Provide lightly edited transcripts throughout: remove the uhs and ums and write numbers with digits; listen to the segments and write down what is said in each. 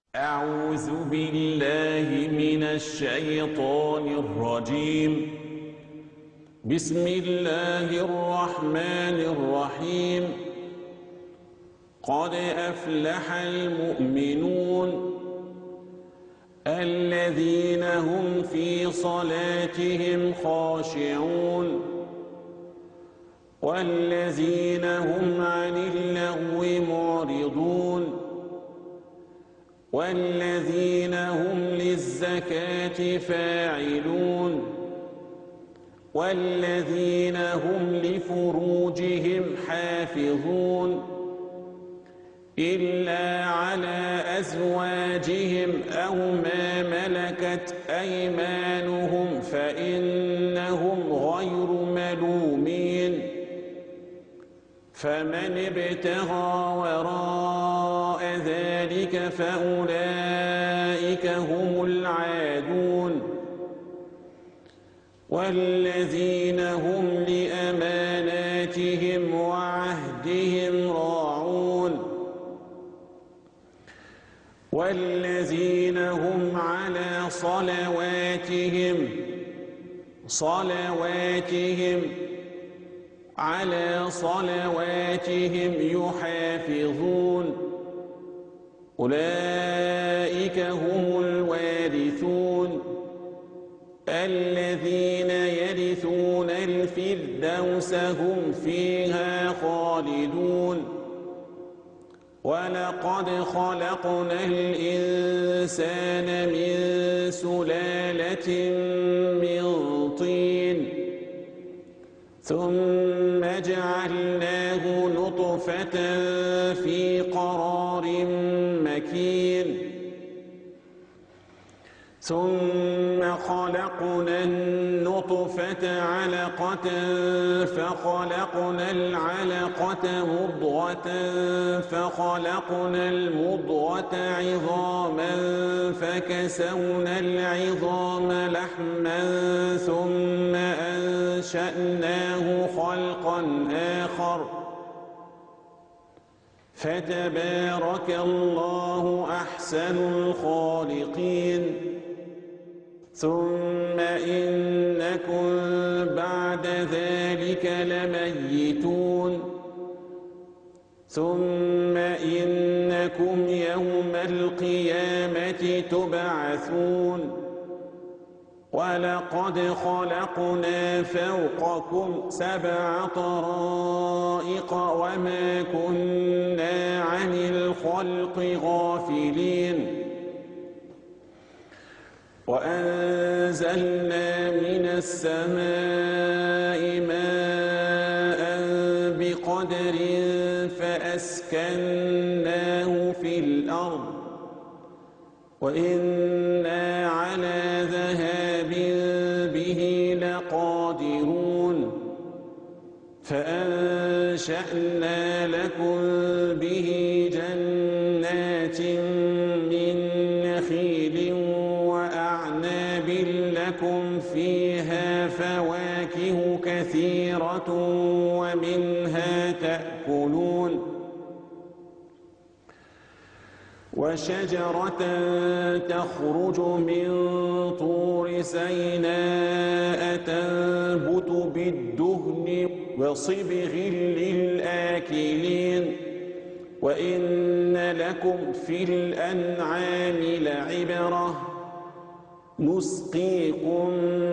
أعوذ بالله من الشيطان الرجيم. بسم الله الرحمن الرحيم. قد أفلح المؤمنون الذين هم في صلاتهم خاشعون والذين هم عن اللغو معرضون والذين هم للزكاة فاعلون والذين هم لفروجهم حافظون إلا على أزواجهم أو ما ملكت أيمانهم فإنهم غير ملومين. فمن ابتغى وراء ذلك فأولئك هم العادون والذين هم لأماناتهم وعهدهم راعون والذين هم على صلواتهم يحافظون. أولئك هم الوارثون الذين يرثون الفردوس هم فيها خالدون. ولقد خلقنا الإنسان من سلالة من طين ثم جعلناه نطفة في قرار مكين ثم خلقنا النطفة علقة فخلقنا العلقة مضغة فخلقنا المضغة عظاما فكسونا العظام لحما ثم أنشأناه خلقا آخر فتبارك الله أحسن الخالقين. ثم إنكم بعد ذلك لميتون ثم إنكم يوم القيامة تبعثون. ولقد خلقنا فوقكم 7 طرائق وما كنا عن الخلق غافلين. وأنزلنا من السماء ماء بقدر فأسكناه في الأرض وإنا على ذهاب به لقادرون. فأنشأنا لكم به جنات من نخيل وأعناب لكم فيها فواكه كثيرة ومنها تأكلون. وشجرة تخرج من طور سيناء تنبت بالدهن وصبغ للآكلين. وإن لكم في الأنعام لعبرة نسقيكم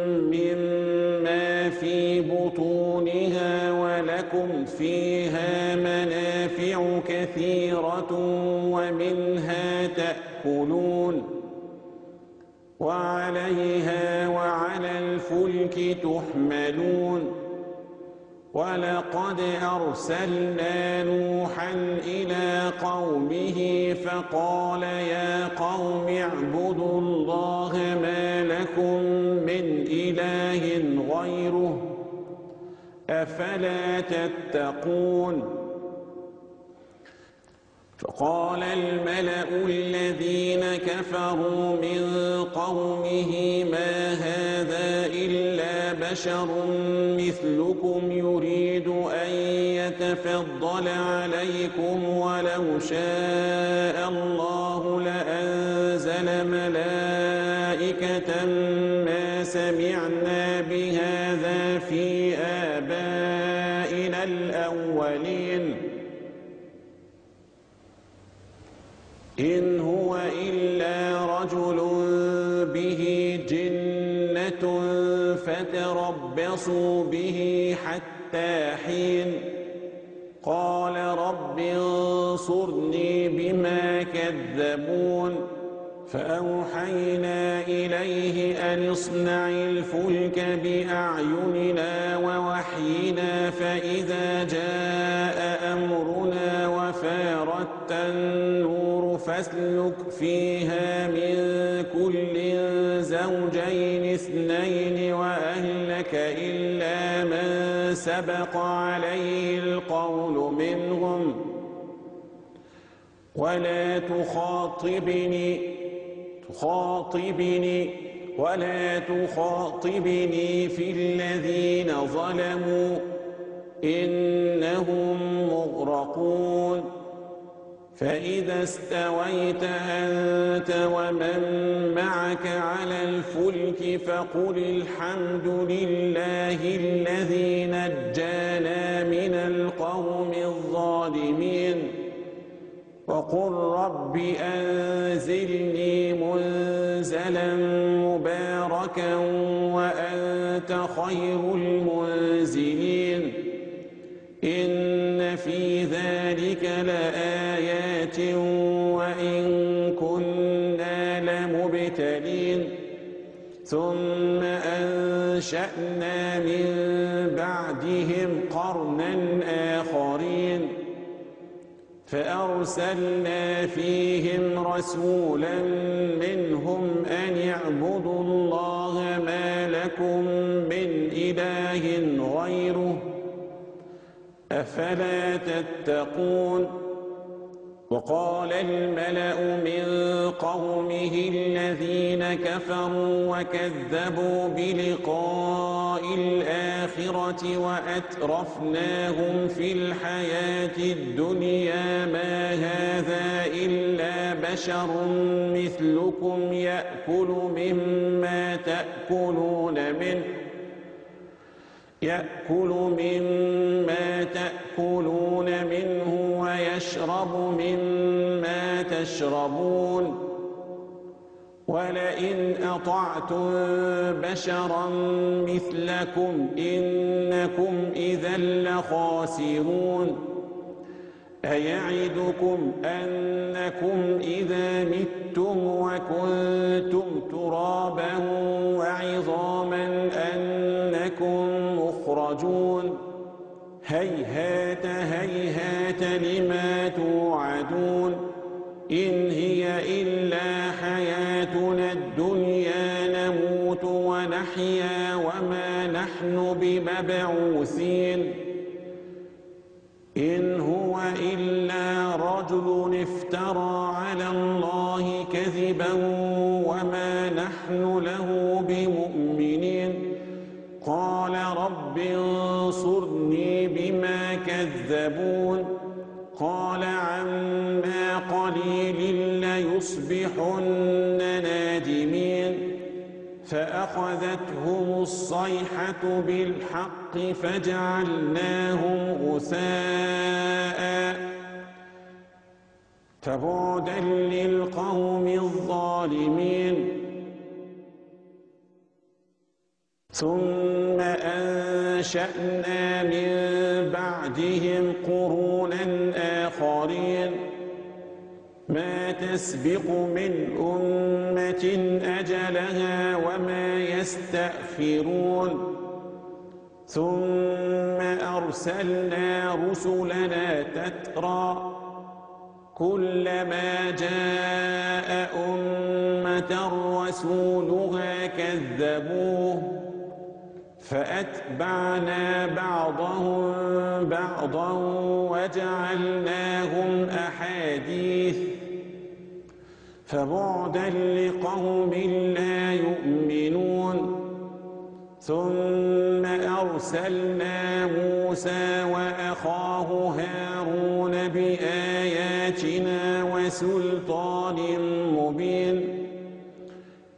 مما في بطونها ولكم فيها منافع كثيرة ومنها تأكلون وعليها وعلى الفلك تحملون. ولقد أرسلنا نوحا إلى قومه فقال يا قوم اعبدوا الله ما لكم من إله غيره أفلا تتقون. فقال الملأ الذين كفروا من قومه ما هذا إلا بشر مثلكم يريد أن يتفضل عليكم ولو شاء الله لأنزل أرسل ملائكة ما سمعنا بهذا في آبائنا الأولين إن هو إلا رجل به جنة فتربصوا به حتى حين قال رب انصرني بما كذبون فأوحينا إليه أن اصنع الفلك بأعيننا ووحينا فإذا جاء أمرنا وفارت النور فاسلك فيها من كل زوجين اثنين وأهلك إلا من سبق عليه القول منهم ولا تخاطبني في الذين ظلموا إنهم مغرقون فإذا استويت أنت ومن معك على الفلك فقل الحمد لله الذي نجانا من القوم الظالمين وقل رب أنزلني منزلا مباركا وأنت خير المنزلين إن في ذلك لآيات وإن كنا لمبتلين ثم أنشأنا من بعدهم قرنا آخرين فأرسلنا فيهم رسولا منهم أن اعبدوا الله ما لكم من إله غيره أفلا تتقون وقال الملأ من قومه الذين كفروا وكذبوا بلقاء الآخرة وأترفناهم في الحياة الدنيا ما هذا إلا بشر مثلكم يأكل مما تأكلون منه ويشرب مما تشربون ولئن أطعتم بشرا مثلكم إنكم إذا لخاسرون أيعدكم أنكم إذا متم وكنتم ترابا وعظاما أنكم مخرجون هيهات هيهات لما توعدون إن هي إلا حياتنا الدنيا نموت ونحيا وما نحن بمبعوثين إن هو إلا رجل افترى على الله كذبا وما نحن له بمؤمنين قال رب انصرني بما كذبون قال عما قليل ليصبحن نادمين فأخذتهم الصيحة بالحق فجعلناهم غثاء فبعدا للقوم الظالمين ثم أنشأنا من بعدهم قرونا آخرين ما تسبق من أمة أجلها وما يستأخرون ثم أرسلنا رسلنا تترى كلما جاء أمة رسولها كذبوه فأتبعنا بعضهم بعضا وجعلناهم أحاديث فبعدا لقوم لا يؤمنون ثم أرسلنا موسى وأخاه هارون بآياتنا وسلطان مبين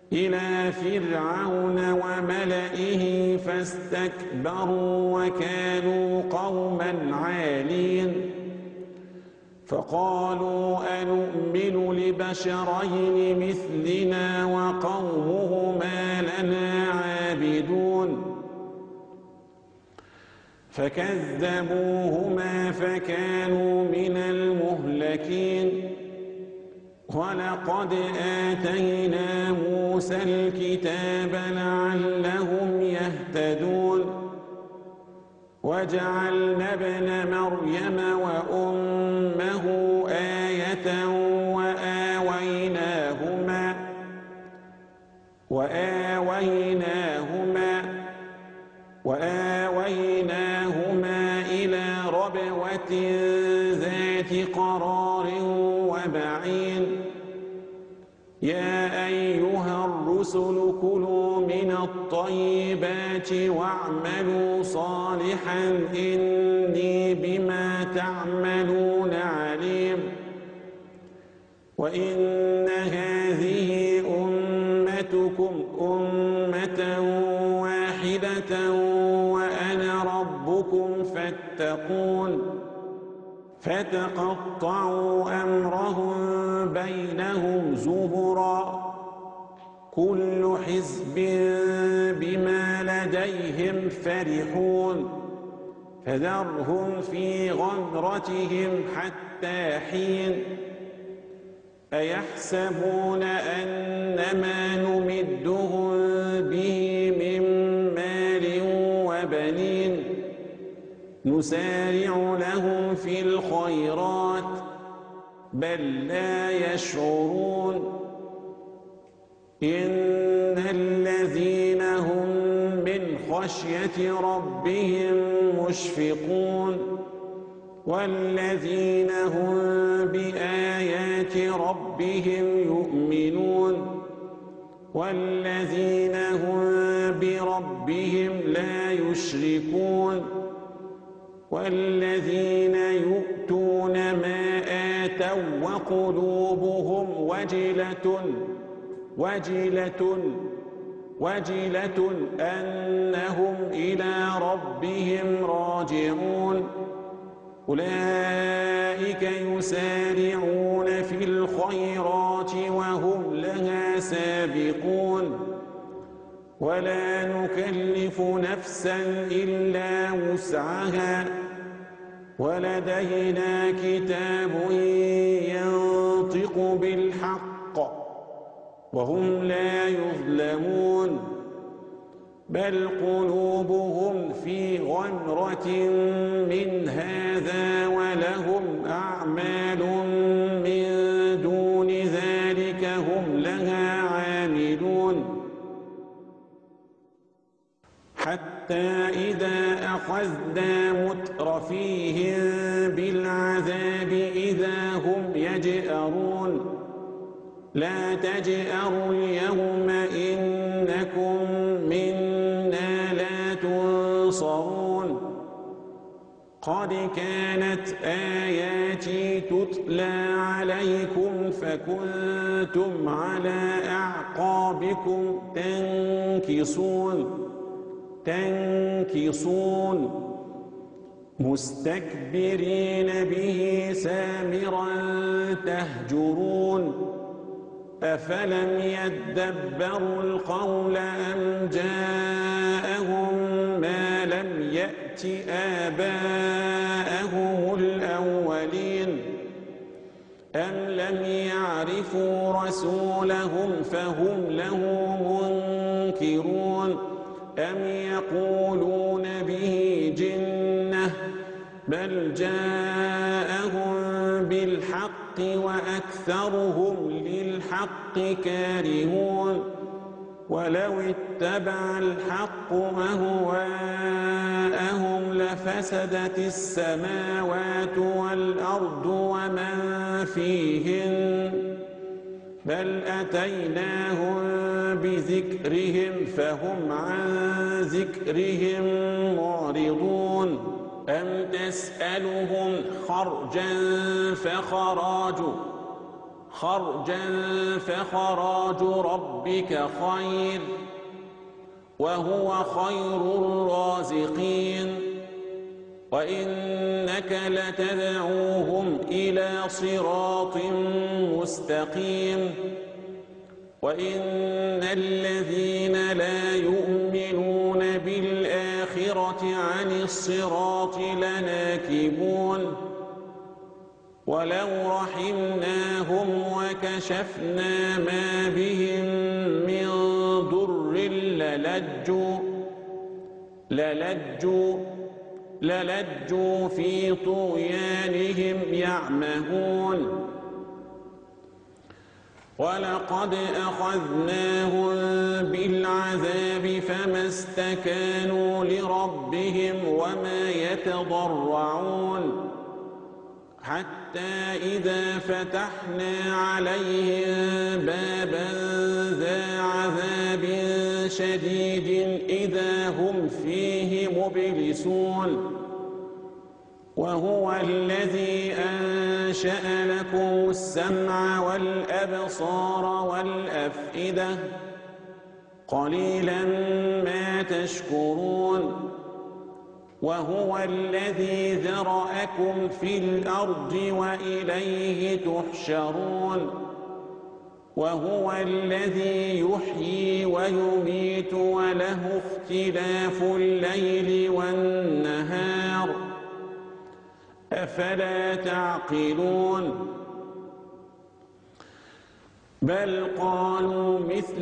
إلى فرعون وملئه فاستكبروا وكانوا قوما عالين فقالوا أنؤمن لبشرين مثلنا وقومهما لنا عابدون فكذبوهما فكانوا من المهلكين ولقد آتينا موسى الكتاب لعلهم يهتدون وجعلنا ابن مريم وأمه آية وآويناهما إلى ربوة ذات قرار ومعين يا أيها الرسل كلوا من الطيبات واعملوا صالحا إني بما تعملون عليم وإن هذه أمتكم أمة واحدة وأنا ربكم فاتقون فتقطعوا أمرهم بينهم زبرا كل حزب بما لديهم فرحون فذرهم في غمرتهم حتى حين أيحسبون أنما نمدهم به من مال وبنين نسارع لهم في الخيرات بل لا يشعرون إن الذين هم من خشية ربهم مشفقون والذين هم بآيات ربهم يؤمنون والذين هم بربهم لا يشركون والذين يؤتون ما آتوا وقلوبهم وجلة أنهم إلى ربهم راجعون أولئك يسارعون في الخيرات وهم لها سابقون ولا نكلف نفسا إلا وسعها ولدينا كتاب ينطق بالحق وهم لا يظلمون بل قلوبهم في غمرة من هذا ولهم أعمال من دون ذلك هم لها عاملون حتى إذا أخذنا مترفيهم بالعذاب إذا هم يجأرون لا تجأروا اليوم إنكم منا لا تنصرون قد كانت آياتي تتلى عليكم فكنتم على أعقابكم تنكصون مستكبرين به سامرا تهجرون أفلم يدبروا القول أم جاءهم ما لم يأت آباءهم الأولين أم لم يعرفوا رسولهم فهم له منكرون أم يقولون به جنة بل جاءهم بالحق وأكثرهم للحق كارهون ولو اتبع الحق أهواءهم لفسدت السماوات والأرض ومن فيهن بل أتيناهم بذكرهم فهم عن ذكرهم معرضون أم تسألهم خرجا خرجا فخراج ربك خير وهو خير الرازقين وإنك لتدعوهم إلى صراط مستقيم وإن الذين لا يؤمنون بالآخرة عن الصراط لناكبون ولو رحمناهم وكشفنا ما بهم من ضر للجوا في طغيانهم يعمهون ولقد أخذناهم بالعذاب فما استكانوا لربهم وما يتضرعون حتى إذا فتحنا عليهم بابا ذا عذاب شديد إذا هم فيه مبلسون وهو الذي أنشأ لكم السمع والأبصار والأفئدة قليلا ما تشكرون وهو الذي ذرأكم في الأرض وإليه تحشرون وهو الذي يحيي ويميت وله اختلاف الليل والنهار أفلا تعقلون بل قالوا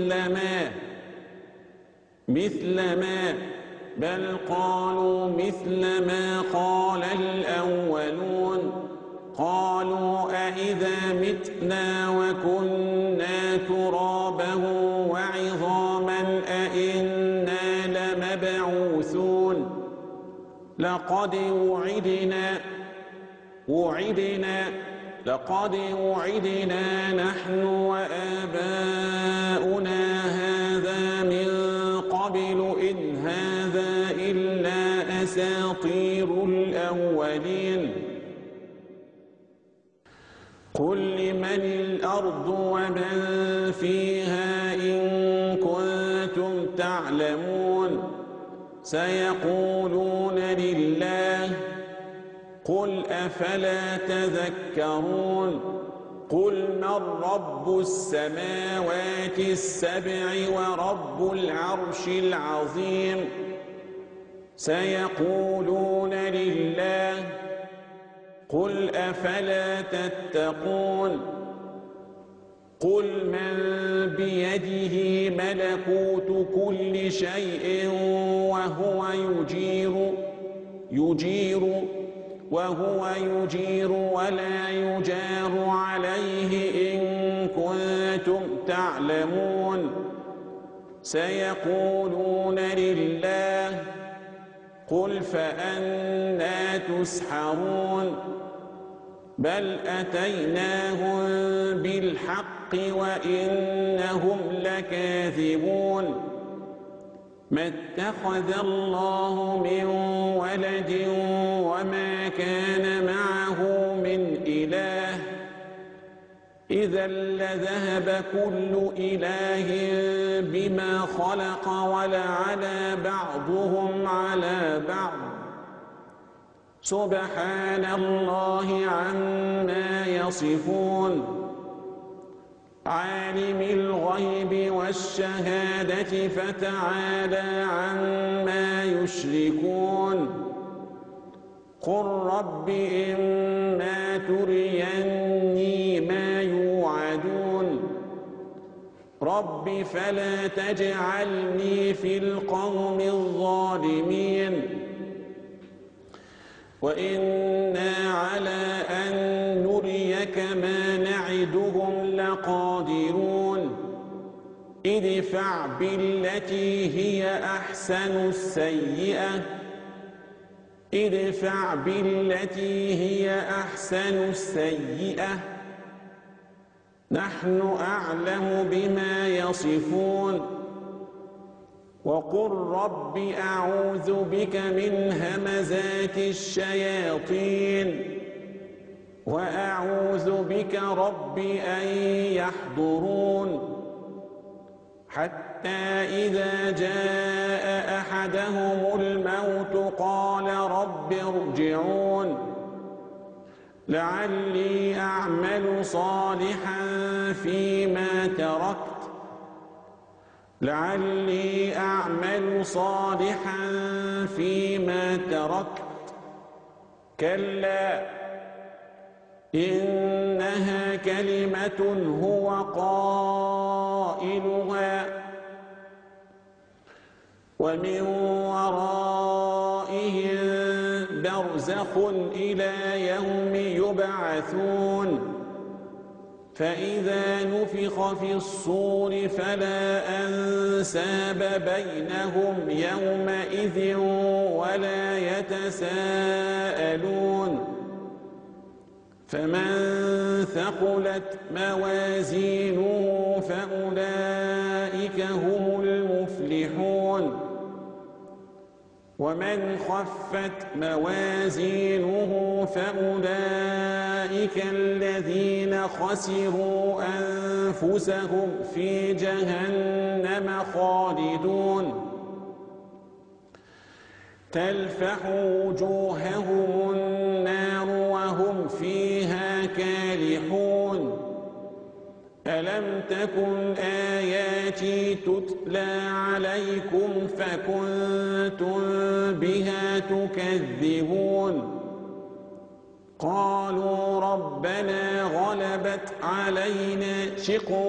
مثل ما قال الأولون قالوا أإذا متنا وكنا ترابا وعظاما أإنا لمبعوثون لقد وعدنا نحن وآباؤنا هذا من قبل إن هذا إلا أساطير الأولين قل لمن الأرض ومن فيها إن كنتم تعلمون سيقولون لله قل أفلا تذكرون قل من رب السماوات السبع ورب العرش العظيم سيقولون لله قل أفلا تتقون قل من بيده ملكوت كل شيء وهو يجير ولا يجار عليه إن كنتم تعلمون سيقولون لله قل فأنى تسحرون بل أتيناهم بالحق وإنهم لكاذبون ما اتخذ الله من ولد وما كان معه من إله إذا لذهب كل إله بما خلق ولعلى بعضهم على بعض سبحان الله عما يصفون عالم الغيب والشهادة فتعالى عما يشركون قل رب إما تريني ما يوعدون رب فلا تجعلني في القوم الظالمين وإنا على أن نريك ما نعدهم لقادرون ادفع بالتي هي أحسن السيئة نحن أعلم بما يصفون وقل رب أعوذ بك من همزات الشياطين وأعوذ بك رب أن يحضرون حتى إذا جاء أحدهم الموت قال رب ارجعون لعلي أعمل صالحا فيما تركت كلا إنها كلمة هو قائلها ومن ورائهم برزخ إلى يوم يبعثون فإذا نفخ في الصور فلا أنساب بينهم يومئذ ولا يتساءلون فمن ثقلت موازينه فأولئك هم المفلحون ومن خفت موازينه فأولئك الذين خسروا أنفسهم في جهنم خالدون تلفح وجوههم النار وهم فيها كالحون ألم تكن آياتي تتلى عليكم فكنتم بها تكذبون قالوا ربنا غلبت علينا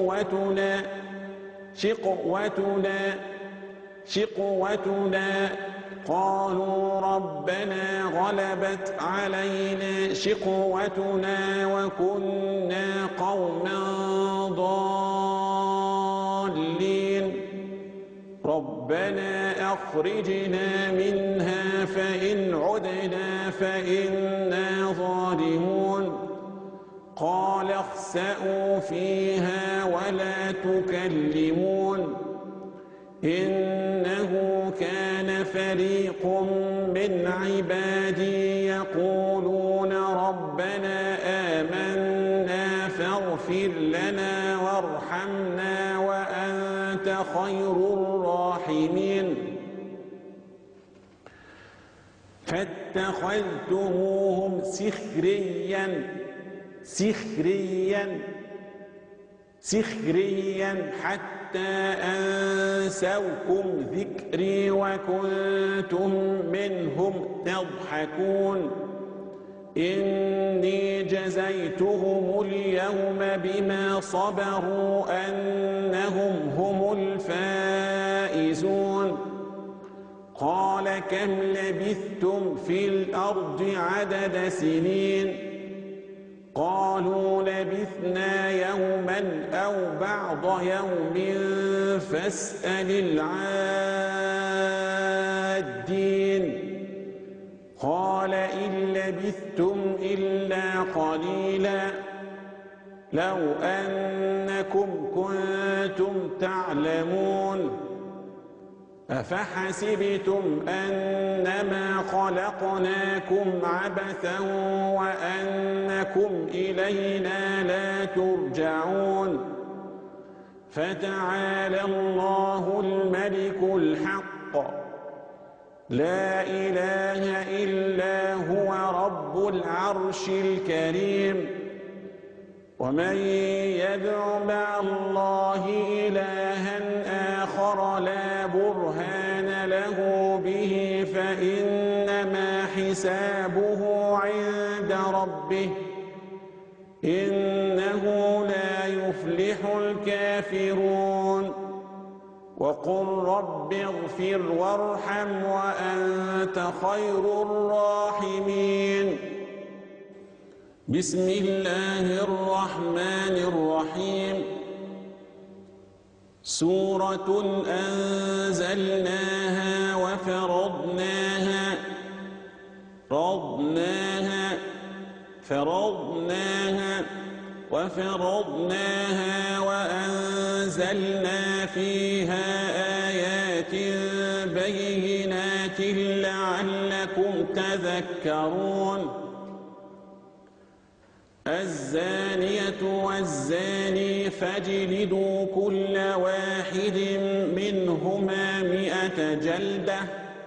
شقوتنا قالوا ربنا غلبت علينا شقوتنا وكنا قوما ضالين ربنا أخرجنا منها فإن عدنا فإنا ظالمون قال اخسئوا فيها ولا تكلمون إنه كان فريق من عبادي يقولون ربنا آمنا فاغفر لنا وارحمنا وأنت خير الراحمين فاتخذتموهم سخريا حتى أنسوكم ذكري وكنتم منهم تضحكون إني جزيتهم اليوم بما صبروا أنهم هم الفائزون قال كم لبثتم في الأرض عدد سنين قالوا لبثنا يوما أو بعض يوم فاسأل العادين قال إن لبثتم إلا قليلا لو أنكم كنتم تعلمون أفحسبتم أنما خلقناكم عبثا وأنكم إلينا لا ترجعون فتعالى الله الملك الحق لا إله إلا هو رب العرش الكريم ومن يدع مع الله إلها آخر لا برهان له به فإنما حسابه عند ربه إنه لا يفلح الكافرون وقل رب اغفر وارحم وأنت خير الراحمين بسم الله الرحمن الرحيم سورة أنزلناها وفرضناها وأنزلنا فيها آيات بينات لعلكم تذكرون الزانية والزاني فاجلدوا كل واحد منهما 100 جلدة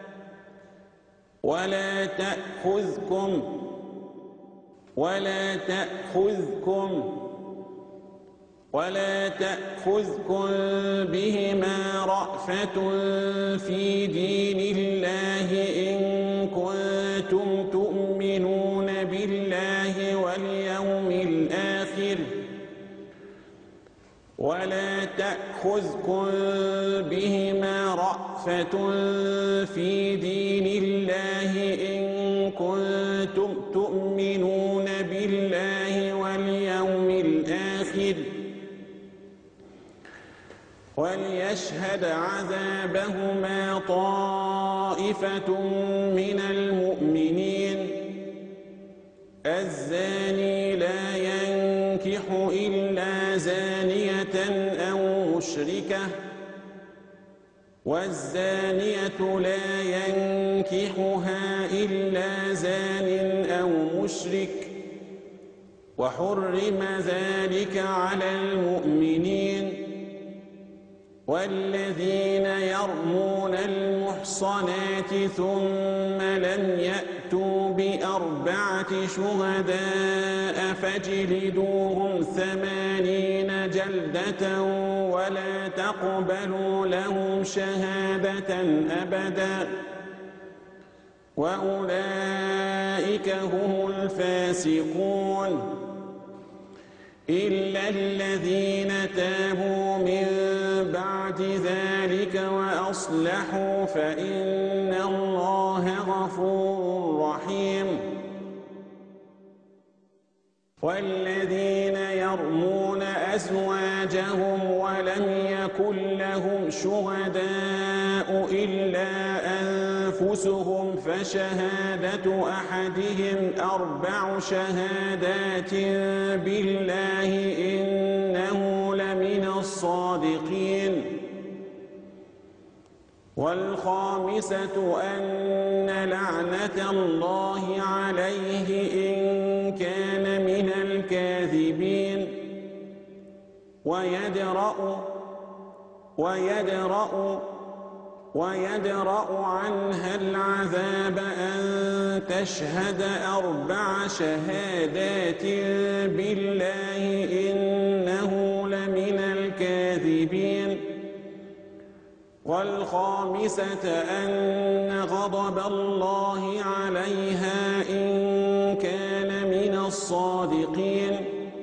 ولا تأخذكم بهما رأفة في دين الله إن كنتم تؤمنون بالله واليوم الآخر وليشهد عذابهما طائفة من المؤمنين الزاني لا ينكح إلا زانية أو مشركة والزانية لا ينكحها إلا زان أو مشرك وحرم ذلك على المؤمنين والذين يرمون المحصنات ثم لم يأتوا ب4 شهداء فاجلدوهم 80 جلدة ولا تقبلوا لهم شهادة أبدا وأولئك هم الفاسقون إلا الذين تابوا من بعد ذلك وأصلحوا فإن الله غفور رحيم والذين يرمون أزواجهم ولم يكن لهم شهداء إلا أنفسهم فشهادة أحدهم 4 شهادات بالله إنه لمن الصادقين والخامسة أن لعنة الله عليه إن كان من الكاذبين ويدرأ عنها العذاب أن تشهد 4 شهادات بالله إنه لمن الكاذبين والخامسة أن غضب الله عليها إن كان من الصادقين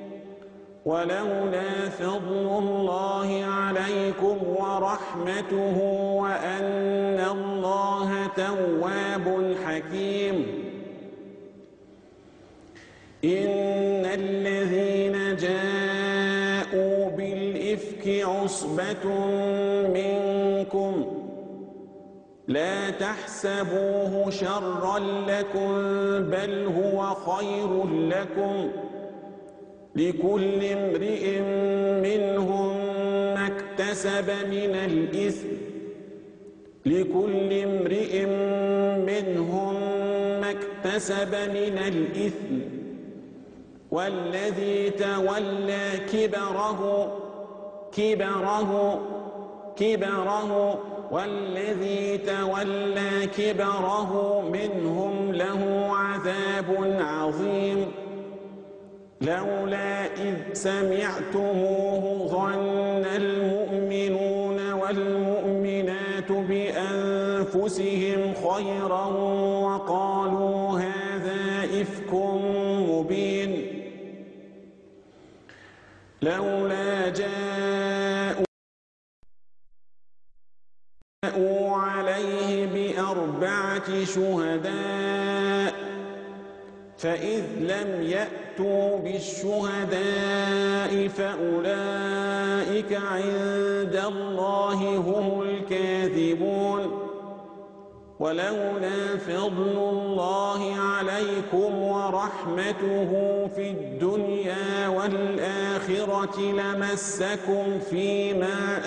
ولولا فضل الله عليكم ورحمته وأن الله تواب حكيم إن الذين جاءوا بالإفك عصبة منكم لا تحسبوه شرا لكم بل هو خير لكم لكل امرئ منهم ما اكتسب من الإثم والذي تولى كبره منهم له عذاب عظيم لولا إذ سمعتموه ظن المؤمنون والمؤمنات بأنفسهم خيرا وقالوا هذا إفك مبين لولا جاءوا عليه ب4 شهداء فإذ لم يأتوا بالشهداء فأولئك عند الله هم الكاذبون ولولا فضل الله عليكم ورحمته في الدنيا والآخرة لمسكم فيما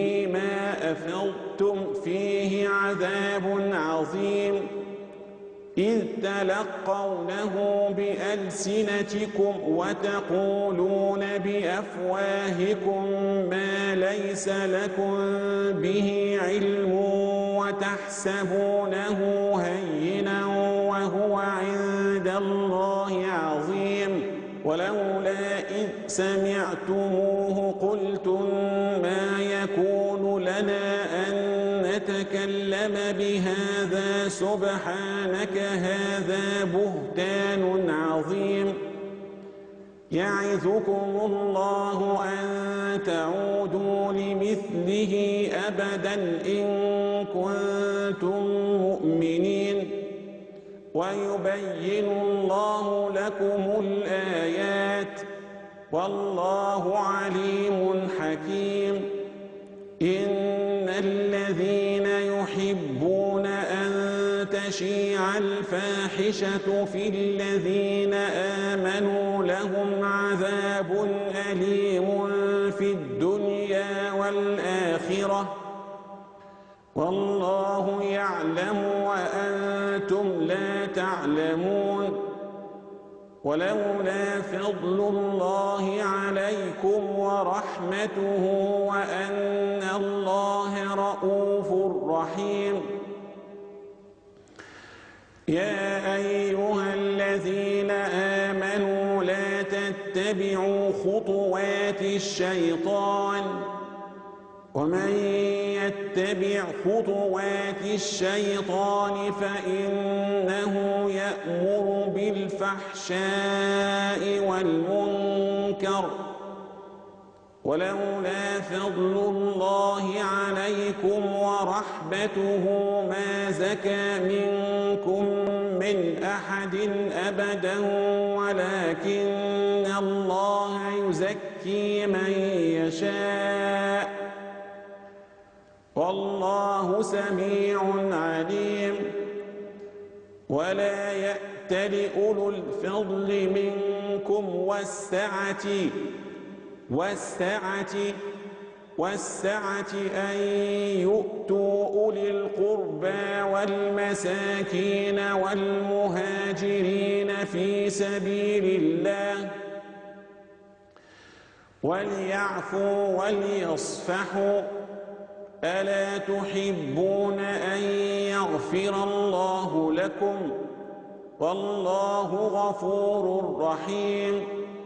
أفضتم فيه عذاب عظيم إذ تلقونه بألسنتكم وتقولون بأفواهكم ما ليس لكم به علم وتحسبونه هينا وهو عند الله عظيم ولولا إذ سمعتموه قلتم ما يكون لنا أن نتكلم بهذا سبحانك هذا بهتان عظيم يعظكم الله أن تعودوا لمثله أبدا إن كنتم مؤمنين ويبين الله لكم الآيات والله عليم حكيم إن الذين يحبون أن تشيع الفاحشة في الذين آمنوا لهم عذاب أليم في الدنيا والآخرة والله يعلم وأنتم لا تعلمون ولولا فضل الله عليكم ورحمته وأن الله رؤوف رحيم يا أيها الذين آمنوا لا تتبعوا خطوات الشيطان ومن يتبع خطوات الشيطان فإنه يأمر بالفحشاء والمنكر ولولا فضل الله عليكم ورحمته ما زكى منكم من أحد أبدا ولكن الله يزكي من يشاء والله سميع عليم ولا يأتل أولو الفضل منكم والسعة أن يؤتوا أولي القربى والمساكين والمهاجرين في سبيل الله وليعفوا وليصفحوا ألا تحبون أن يغفر الله لكم والله غفور رحيم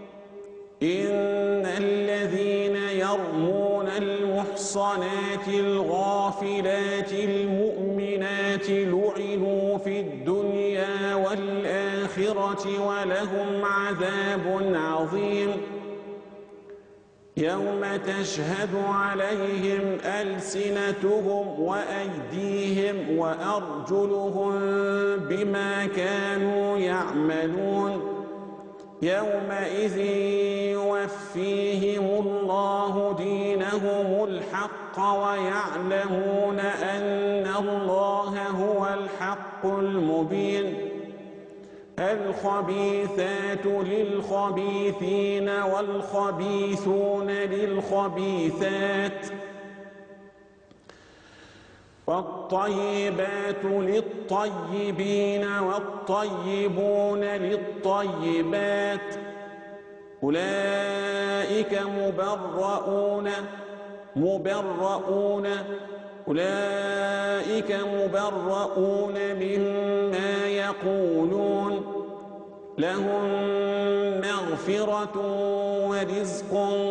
إن الذين يرمون المحصنات الغافلات المؤمنات لعنوا في الدنيا والآخرة ولهم عذاب عظيم يوم تشهد عليهم ألسنتهم وأيديهم وأرجلهم بما كانوا يعملون يومئذ يوفيهم الله دينهم الحق ويعلمون أن الله هو الحق المبين الخبيثات للخبيثين والخبيثون للخبيثات والطيبات للطيبين والطيبون للطيبات أولئك مبرؤون مما يقولون لهم مغفرة ورزق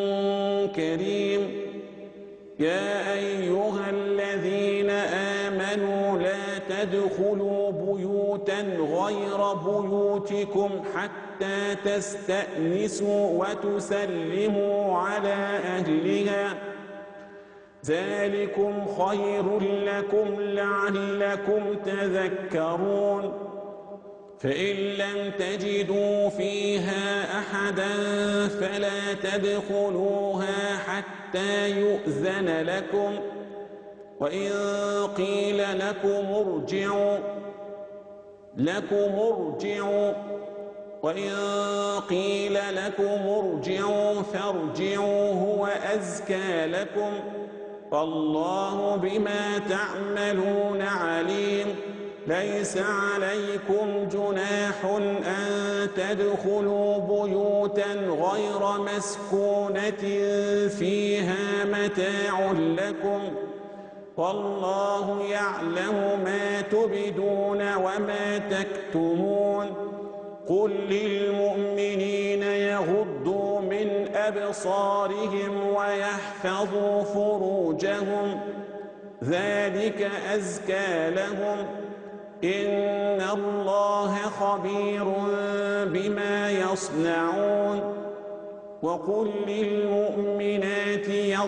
كريم يا أيها الذين آمنوا لا تدخلوا بيوتا غير بيوتكم حتى تستأنسوا وتسلموا على أهلها ذلكم خير لكم لعلكم تذكرون فإن لم تجدوا فيها أحدا فلا تدخلوها حتى يؤذن لكم وإن قيل لكم ارجعوا فارجعوا هو أزكى لكم والله بما تعملون عليم ليس عليكم جناح أن تدخلوا بيوتا غير مسكونة فيها متاع لكم والله يعلم ما تبدون وما تكتمون قل للمؤمنين يغضوا من أبصارهم ويحفظوا فروجهم ذلك أزكى لهم إن الله خبير بما يصنعون وقل للمؤمنات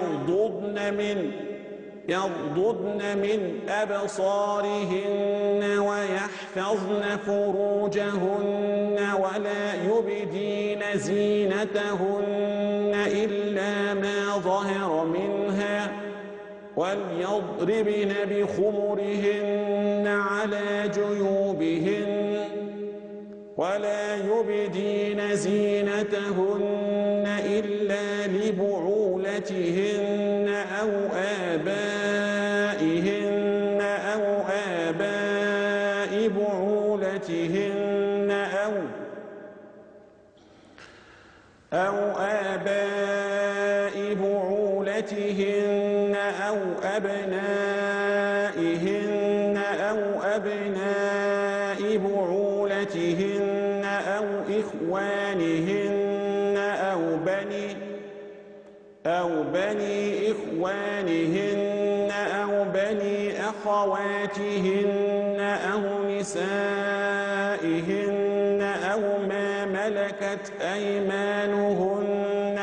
يغضضن من أبصارهن ويحفظن فروجهن ولا يبدين زينتهن إلا ما ظهر منها وليضربن بخمرهن على جيوبهن ولا يبدين زينتهن إلا لبعولتهن أو آبائهن أو آباء بعولتهن أو آباء بعولتهن أو أبنائهن أو أبناء بعولتهن أو إخوانهن أو بني إخوانهن أو بني أخواتهن أو نسائهن أو ما ملكت أيمانهن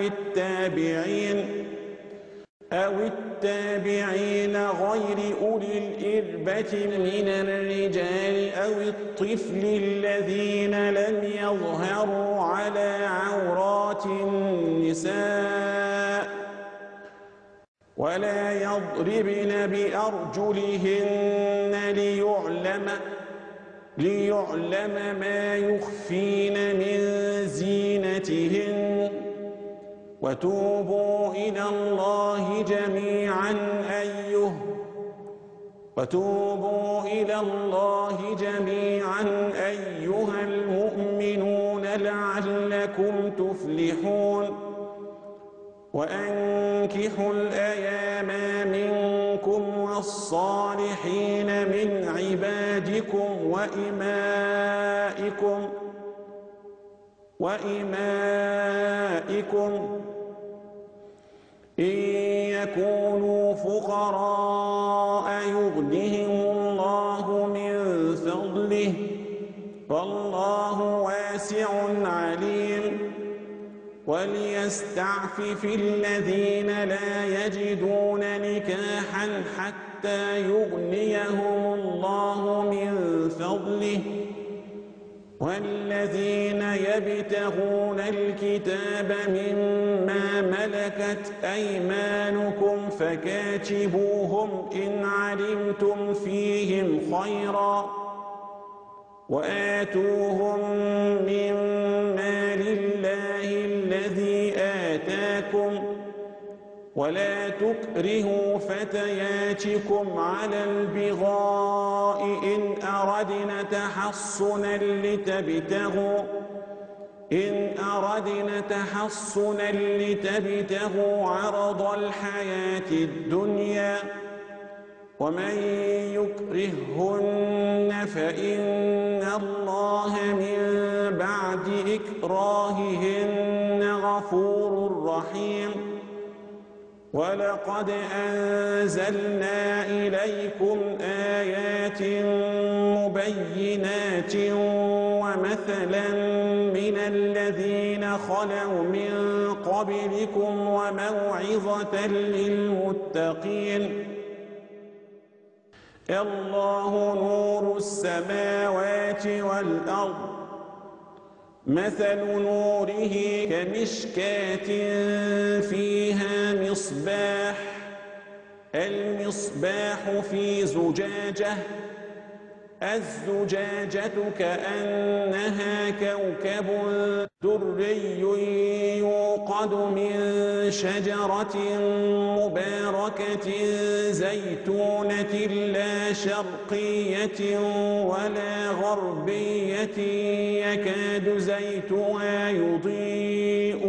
أو التابعين غير أولي الإربة من الرجال أو الطفل الذين لم يظهروا على عورات النساء ولا يضربن بأرجلهن ليعلم ما يخفين من زينتهن وتوبوا إلى الله جميعا أيها المؤمنون لعلكم تفلحون وأنكحوا الأيام منكم والصالحين من عبادكم وإمائكم إن يكونوا فقراء يغنهم الله من فضله والله واسع عليم وليستعفف الذين لا يجدون نكاحا حتى يغنيهم الله من فضله والذين يبتغون الكتاب مما ملكت أيمانكم فكاتبوهم إن علمتم فيهم خيرا وآتوهم من مال الله الذي آتاكم ولا تكرهوا فتياتكم على البغاء إن أردنا تحصنا لتبتغوا عرض الحياة الدنيا ومن يكرههن فإن الله من بعد إكراههن غفور رحيم ولقد أنزلنا إليكم آيات مبينات ومثلا من الذين خلوا من قبلكم وموعظة للمتقين الله نور السماوات والأرض مثل نوره كمشكاة فيها مصباح المصباح في زجاجة الزجاجة كأنها كوكب دري يوقد من شجرة مباركة زيتونة لا شرقية ولا غربية يكاد زيتها يضيء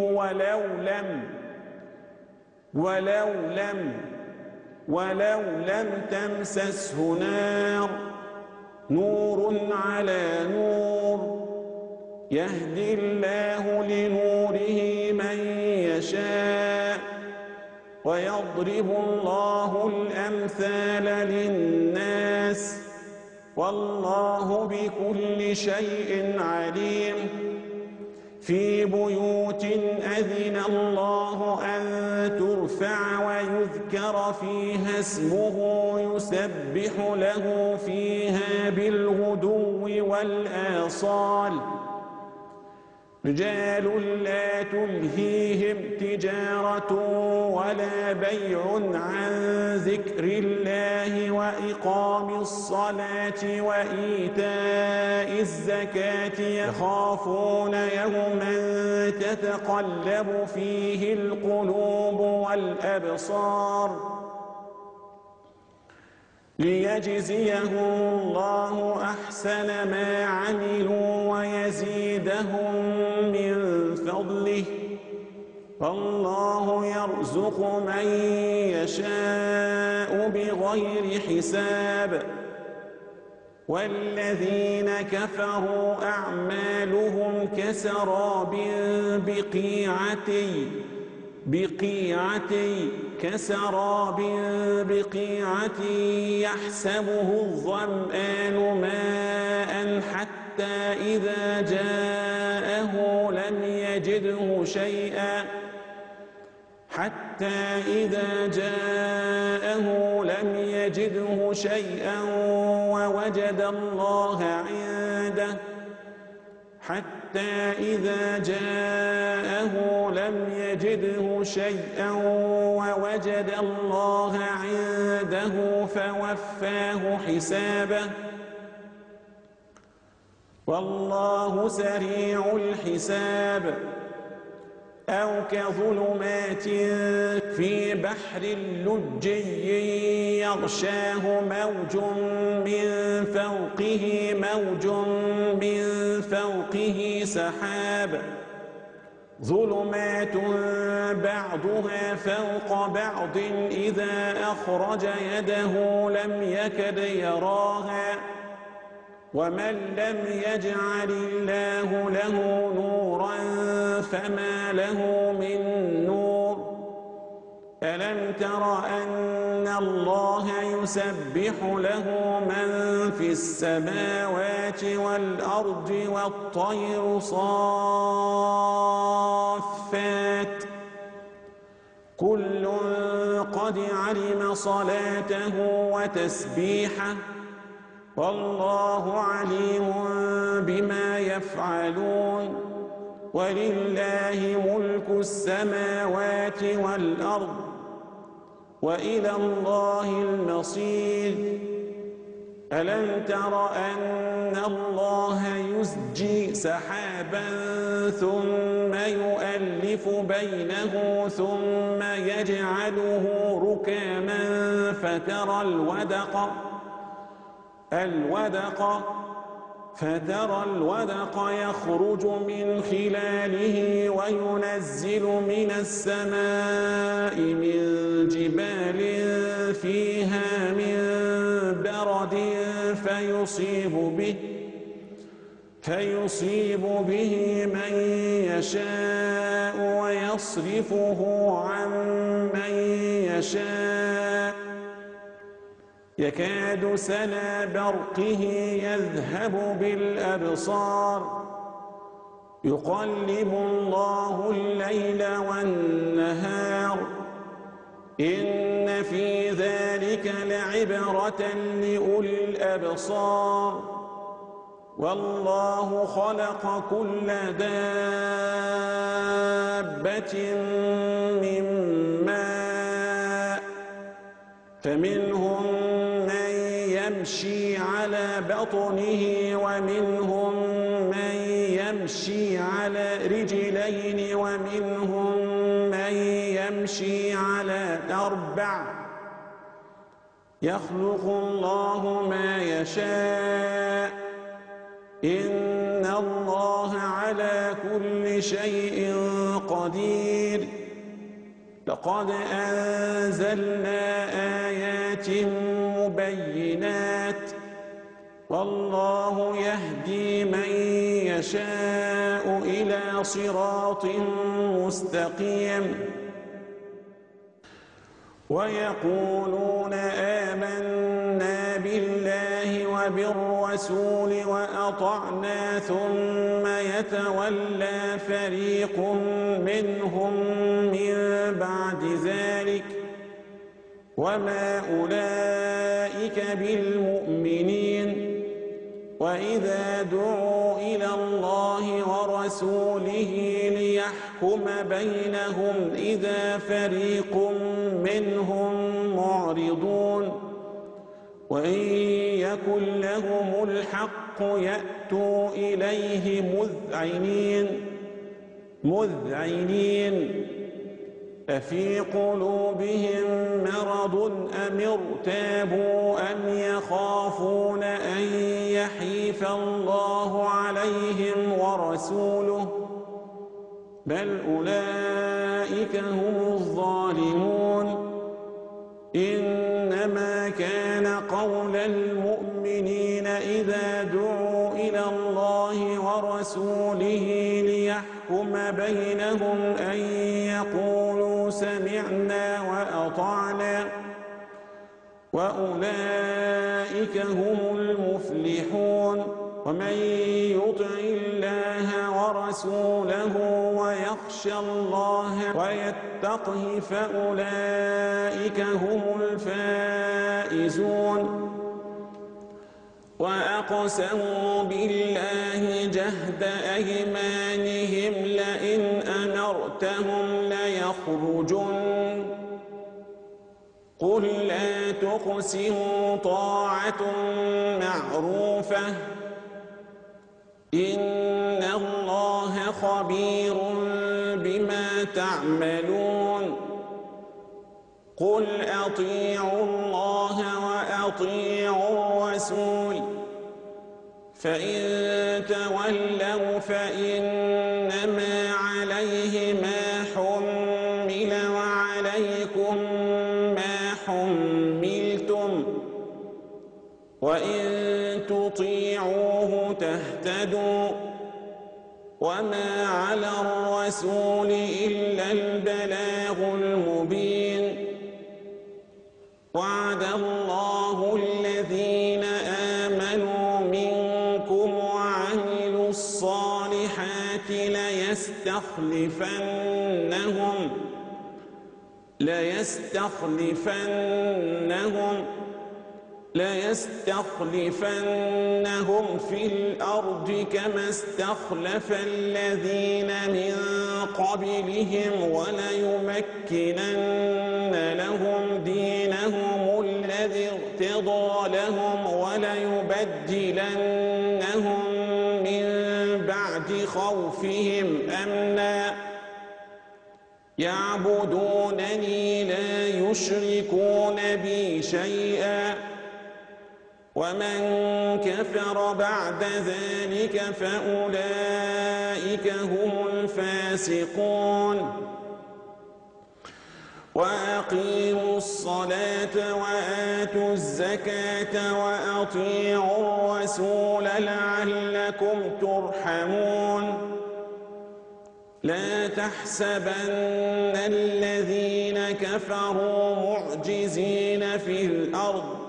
ولو لم تمسسه نار نور على نور يهدي الله لنوره من يشاء ويضرب الله الأمثال للناس والله بكل شيء عليم في بيوت أذن الله أن ترفع ويذكر فيها اسمه يسبح له فيها بالغدو والآصال رجال لا تلهيهم تجارة ولا بيع عن ذكر الله وإقام الصلاة وإيتاء الزكاة يخافون يوما تتقلب فيه القلوب والأبصار ليجزيهم الله أحسن ما عملوا ويزيدهم من فضله فالله يرزق من يشاء بغير حساب والذين كفروا أعمالهم كسراب بقيعة يحسبه الظمآن ماء حتى إذا جاءه لم يجده شيئا ووجد الله عنده فوفاه حسابه والله سريع الحساب أو كظلمات في بحر لجي يغشاه موج من فوقه سحاب ظلمات بعضها فوق بعض إذا أخرج يده لم يكد يراها ومن لم يجعل الله له نورا فما له من نور ألم تر أن الله يسبح له من في السماوات والأرض والطير صافات كل قد علم صلاته وتسبيحه والله عليم بما يفعلون ولله ملك السماوات والأرض وإلى الله المصير ألم تر أن الله يزجي سحابا ثم يؤلف بينه ثم يجعله ركاما فترى الودق يخرج من خلاله وينزل من السماء من جبال فيها من برد فيصيب به من يشاء ويصرفه عن من يشاء يكاد سنا برقه يذهب بالأبصار يقلب الله الليل والنهار إن في ذلك لعبرة لأولي الأبصار والله خلق كل دابة من ماء فمنهم من يمشي على بطنه ومنهم من يمشي على رجلين ومنهم من يمشي على 4 يخلق الله ما يشاء إن الله على كل شيء قدير لقد أنزلنا آيات مبينات والله يهدي من يشاء إلى صراط مستقيم ويقولون آمنا بالله وبالرسول وأطعنا ثم يتولى فريق منهم من بعد ذلك وما أولئك بالمؤمنين وإذا دعوا إلى الله ورسوله ليحكم بينهم إذا فريق منهم معرضون وإن يكن لهم الحق يأتوا إليه مذعنين أفي قلوبهم مرض أم ارتابوا أم يخافون أن يحيف الله عليهم ورسوله بل أولئك هم الظالمون إنما كان قول المؤمنين إذا دعوا إلى الله ورسوله ليحكم بينهم أن يقولوا سمعنا وأطعنا وأولئك هم المفلحون ومن يطع الله ورسوله ويخشى الله ويتقه فأولئك هم الفائزون وأقسموا بالله جهد أيمانهم لئن أمرتهم ليخرجن قل لا تقسموا طاعة معروفة إن الله خبير بما تعملون قل أطيعوا الله وأطيعوا الرسول فإن تولوا فإنما عليه ما حمل وعليكم ما حملتم وإن تطيعوه تهتدوا وما على الرسول إلا البلاغ المبين وعد الله الذين آمنوا منكم وعملوا الصالحات ليستخلفنهم في الأرض كما استخلف الذين من قبلهم وليمكنن لهم دينهم الذي ارتضى لهم وليبدلنهم من بعد خوفهم أمنا يعبدونني لا يشركون بي شيئا ومن كفر بعد ذلك فأولئك هم الفاسقون وأقيموا الصلاة وآتوا الزكاة وأطيعوا الرسول لعلكم ترحمون لا تحسبن الذين كفروا معجزين في الأرض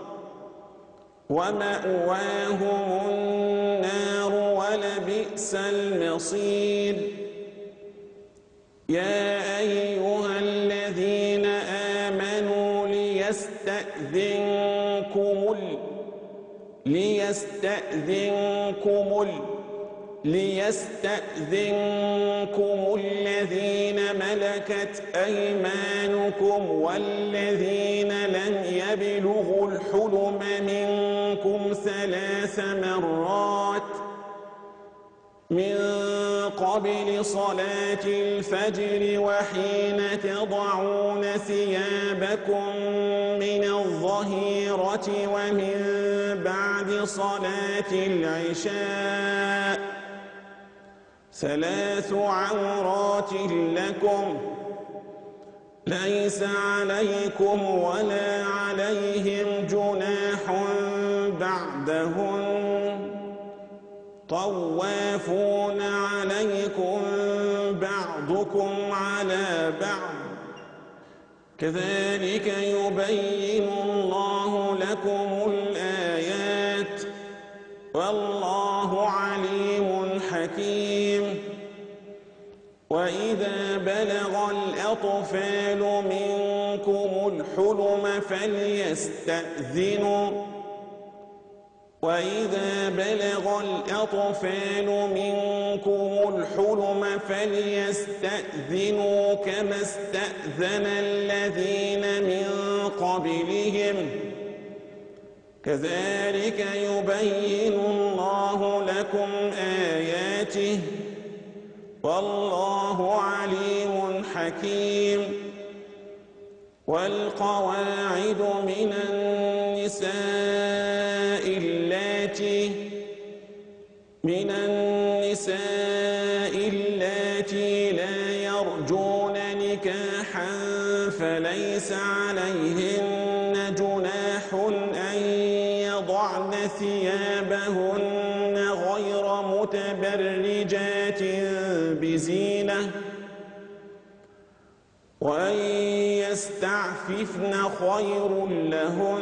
ومأواهم النار ولبئس المصير يا أيها الذين آمنوا ليستأذنكم الذين ملكت أيمانكم والذين لم يبلغوا الحلم منكم 3 مرات من قبل صلاة الفجر وحين تضعون ثيابكم من الظهيرة ومن بعد صلاة العشاء 3 عورات لكم ليس عليكم ولا عليهم جناح بعدهن طوافون عليكم بعضكم على بعض كذلك يبين الله لكم الآيات والله عليم حكيم وإذا بلغ الأطفال منكم الحلم فليستأذنوا كما استأذن الذين من قبلهم كذلك يبين الله لكم آياته والله عليم حكيم والقواعد من النساء اللاتي لا يرجون نكاحا فليس عليهن جناح أن يضعن ثيابهن غير متبرجات بزينة وأن يستعففن خير لهن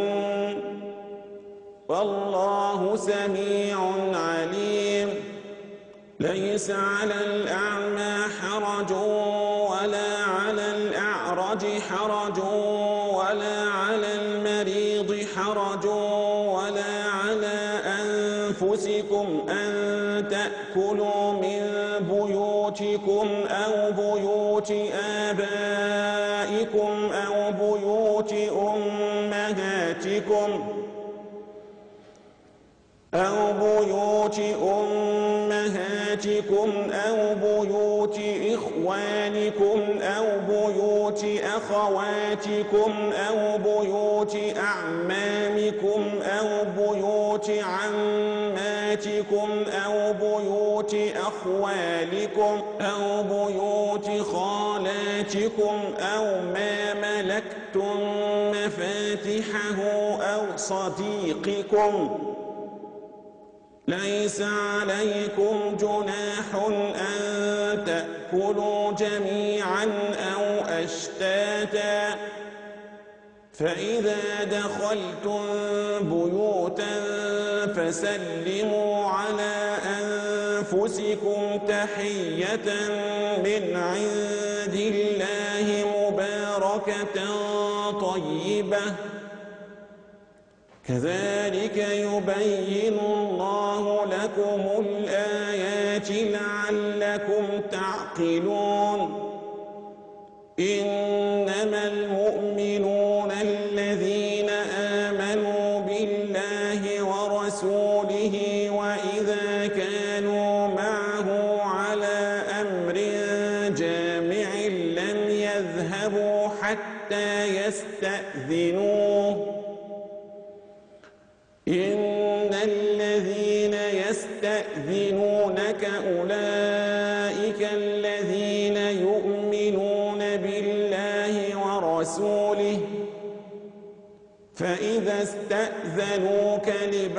والله سميع عليم ليس على الأعمى حرج ولا على الأعرج حرج ولا على المريض حرج ولا على أنفسكم أن تأكلوا من بيوتكم أو بيوت آبائكم أو بيوت أمهاتكم أو بيوت إخوانكم أو بيوت أخواتكم أو بيوت أعمامكم أو بيوت عماتكم أو بيوت أخوالكم أو بيوت خالاتكم أو ما ملكتم مفاتحه أو صديقكم ليس عليكم جناح أن تأكلوا جميعا أو أشتاتا فإذا دخلتم بيوتا فسلموا على أنفسكم تحية من عند الله مباركة طيبة كذلك يبين الله لكم الآيات لعلكم تعقلون إنما المؤمنون الذين آمنوا بالله ورسوله وإذا كانوا معه على أمر جامع لم يذهبوا حتى يستأذنوه إن الذين يستأذنونك أولئك الذين يؤمنون بالله ورسوله فإذا استأذنوك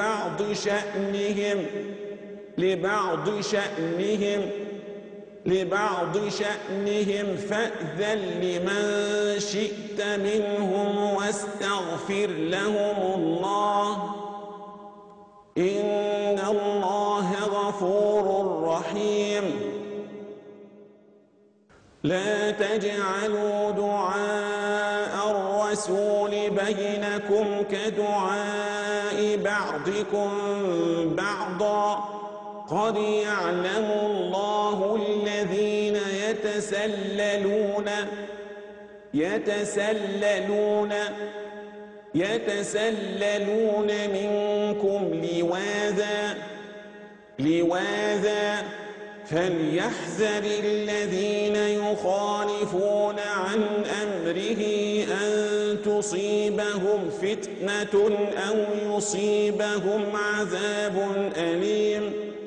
لبعض شأنهم فأذن لمن شئت منهم واستغفر لهم الله إن الله غفور رحيم لا تجعلوا دعاء الرسول بينكم كدعاء بعضكم بعضا قد يعلم الله الذين يتسللون منكم لواذا فليحذر الذين يخالفون عن أمره أن تصيبهم فتنة أو يصيبهم عذاب أليم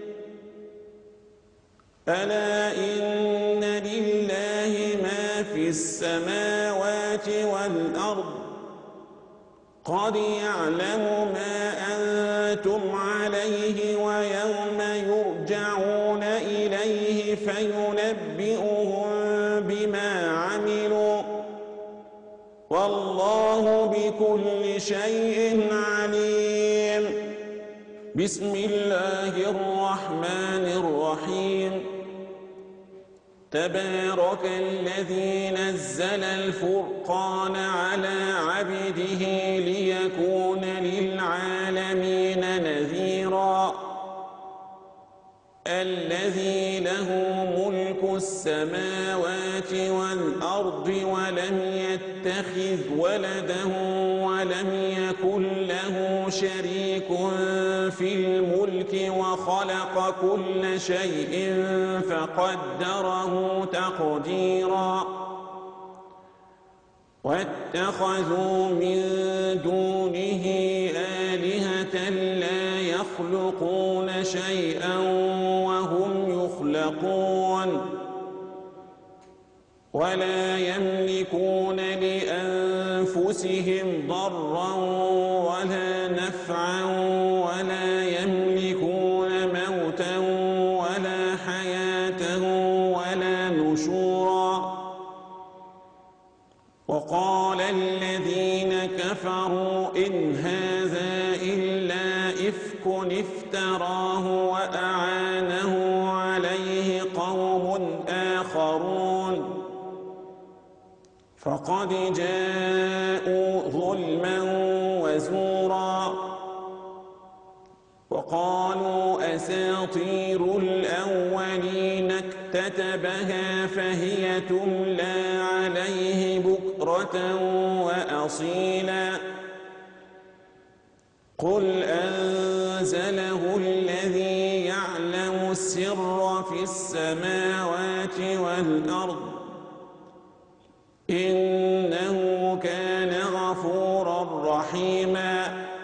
ألا إن لله ما في السماوات والأرض قد يعلم ما أنتم عليه ويوم يرجعون إليه فينبئهم بما عملوا والله بكل شيء عليم بسم الله الرحمن الرحيم تبارك الذي نزل الفرقان على عبده ليكون للعالمين نذيرا الذي له ملك السماوات والأرض ولم يتخذ ولدا ولم يكن له شريك في الملك وخلق كل شيء فقدره تقديرا واتخذوا من دونه آلهة لا يخلقون شيئا وهم يخلقون ولا يملكون لأنفسهم ضرا ولا نفعا ولا يملكون موتا ولا حياة ولا نشورا وقال الذين كفروا إن هذا إلا إفك افتراه وأعانه عليه قوم آخرون فقد جاءوا ظلما وزورا وقالوا أساطير الأولين اكتتبها فهي تملى عليه بكرة وأصيلا قل أنزله الذي يعلم السر في السماوات والأرض إنه كان غفورا رحيما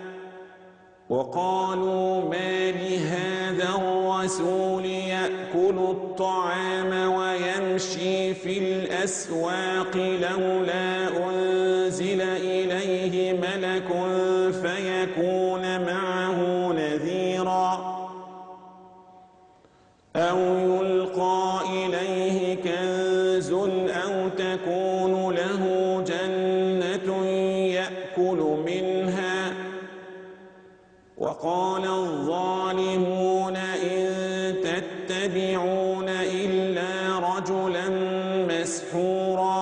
وقالوا ما لهذا الرسول يأكل الطعام ويمشي في الأسواق لولا أنزل إليه ملك فيكون معه نذيرا أو يلقى إليه كنز أو تكون له جنة يأكل منها وقال الظالمون إن تتبعون إلا رجلا مسحورا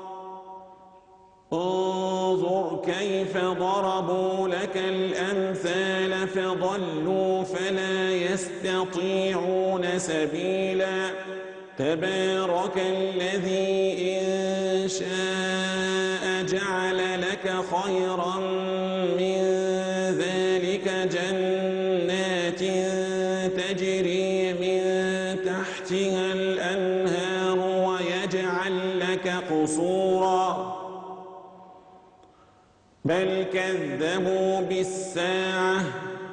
انظر كيف ضربوا لك الأمثال فضلوا فلا يستطيعون سبيلا تبارك الذي إن شاء جعل لك خيرا من ذلك جنات تجري من تحتها الأنهار ويجعل لك قصورا بل كذبوا بالساعة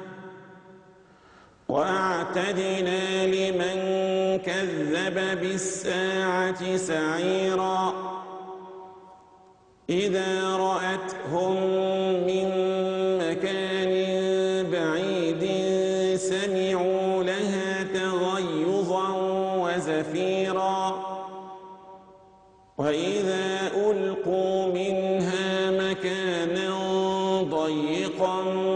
وأعتدنا لمن كذب بالساعة سعيرا إذا رأتهم من مكان بعيد سمعوا لها تغيظا وزفيرا وإذا ألقوا منها مكانا ضيقا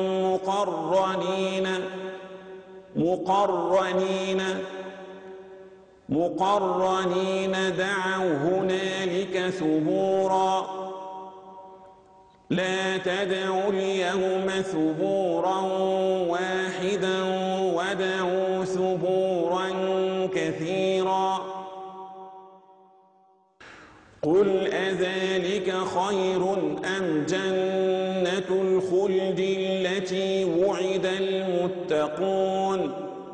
مقرنين دعوا هنالك ثبورا لا تدعوا اليوم ثبورا واحدا ودعوا ثبورا كثيرا قل أذلك خير أم جنة الخلد التي وعد المتقون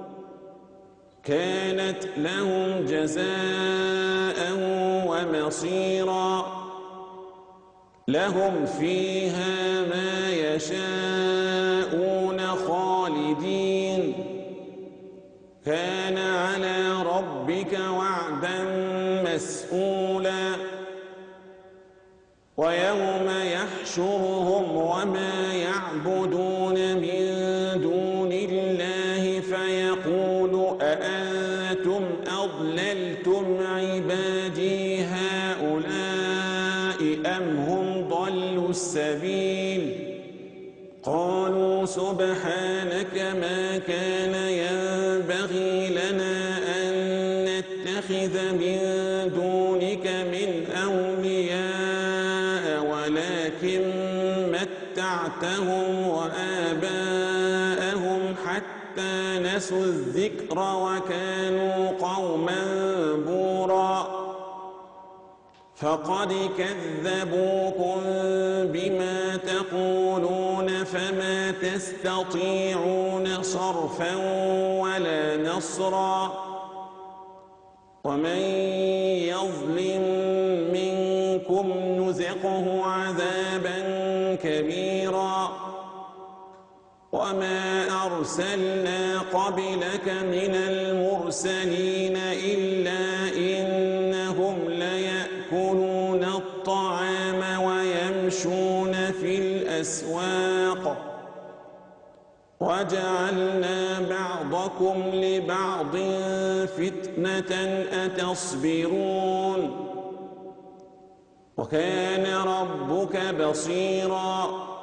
كانت لهم جزاء ومصيرا لهم فيها ما يشاءون خالدين كان على ربك وعدا مسئولا ويوم يحشرهم وما يعبدون من دون الله فيقول أأنتم أضللتم عبادي هؤلاء أم هم ضلوا السبيل قالوا سبحانك ما كان ينبغي لنا أن نتخذ من دونك من أولياء ولكن متعتهم وآباءهم حتى نسوا الذكر وكانوا قوما بورا فقد كذبوكم بما تقولون فما تستطيعون صرفا ولا نصرا ومن يظلم منكم نذقه عذابا كبيرا وما أرسلنا قبلك من المرسلين إلا إنهم ليأكلون الطعام ويمشون في الأسواق وجعلنا بعضكم لبعض فتنة أتصبرون وكان ربك بصيرا